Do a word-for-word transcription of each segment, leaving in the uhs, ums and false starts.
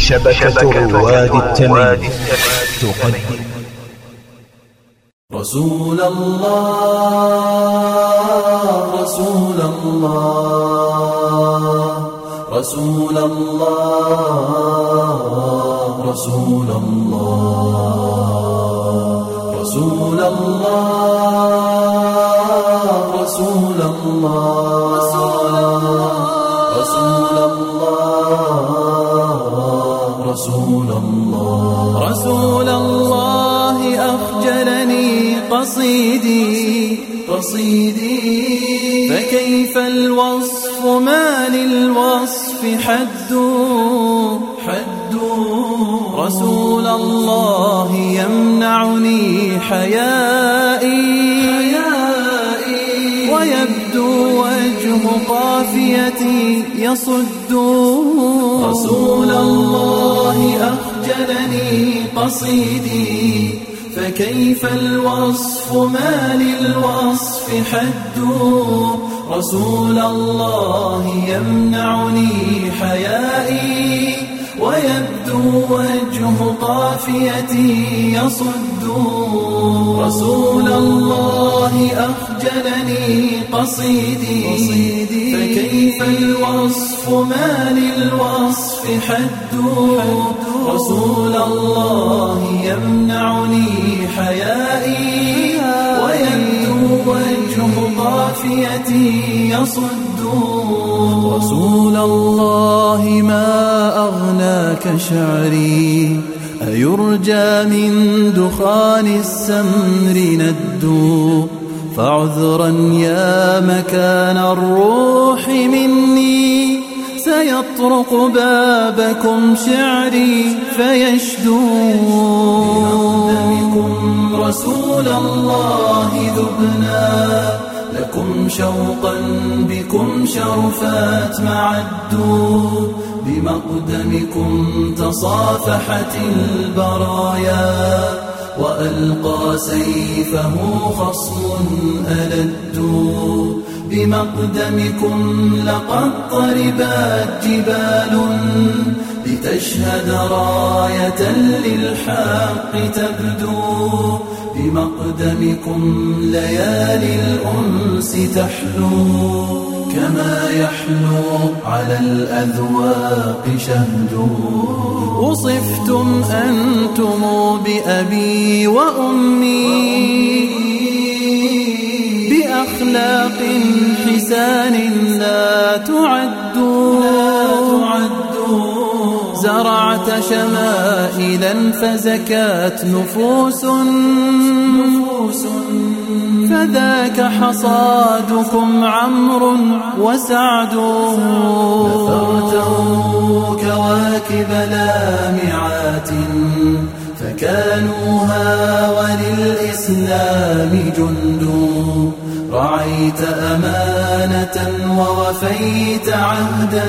شبكة رواد التمييز تقدم رسول الله رسول الله رسول الله رسول الله رسول الله رسول الله رسول الله رسول الله رسول الله أخجلني قصيدي قصيدي فكيف الوصف ما للوصف حد حد رسول الله يمنعني حيائي ويبدو وجه قافيتي يصد رسول الله أخجلني قصيدي فكيف الوصف ما للوصف حد رسول الله يمنعني حيائي ويبدو وجه قافيتي يصد رسول الله أخجلني قصيدي فكيف الوصف ما للوصف حد رسول الله يمنعني حيائي ويبدو وجه قافيتي يصد رسول الله ما أغناك شعري أيرجى من دخان السمر ند فعذرا يا مكان الروح مني سيطرق بابكم شعري فيشدو بمقدمكم رسول الله ذبنا لكم شوقا بكم شرفات معدوا بمقدمكم تصافحت البرايا وألقى سيفه خصم ألد بمقدمكم لقد طربت جبال لتشهد راية للحق تبدو بمقدمكم ليالي الأنس تحلو كما يحلو على الأذواق شهد وصفتم أنتم بأبي وأمي بأخلاق حسان لا تعد زرعت شمائلا فزكت نفوس فذاك حصادكم عمرو وسعد نثرته كواكب لامعات فكانوها وللإسلام جند رعيت أمانة ووفيت عهدا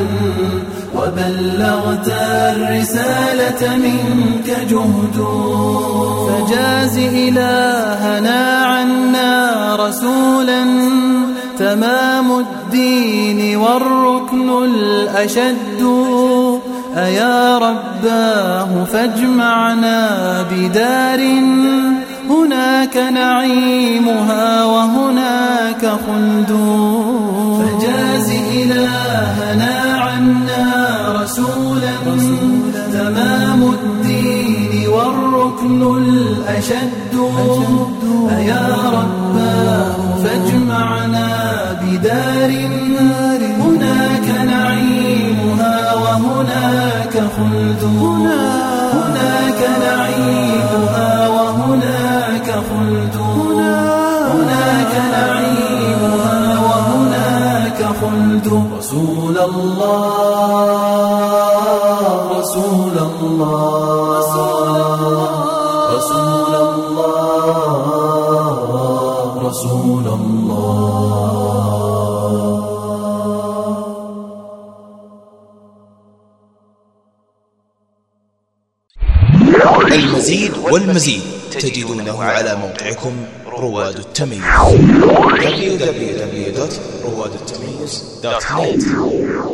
وبلغت الرسالة منك جهد فجاز إلهنا عنا رسولا تمام الدين والركن الأشد أيا رباه فاجمعنا بدار هناك نعيمها وهناك خلد فجاز إلهنا عنا رسولا تمام الدين والركن الأشد أيا رباه فاجمعنا بدار هناك نعيمها وهناك خلد هناك نعيمها وهناك خلد هناك نعيمها وهناك خلد رسول الله رسول الله رسول الله رسول الله المزيد والمزيد تجدونه على موقعكم رواد التمييز دبليو دبليو دبليو دوت رواد التمييز دوت نت.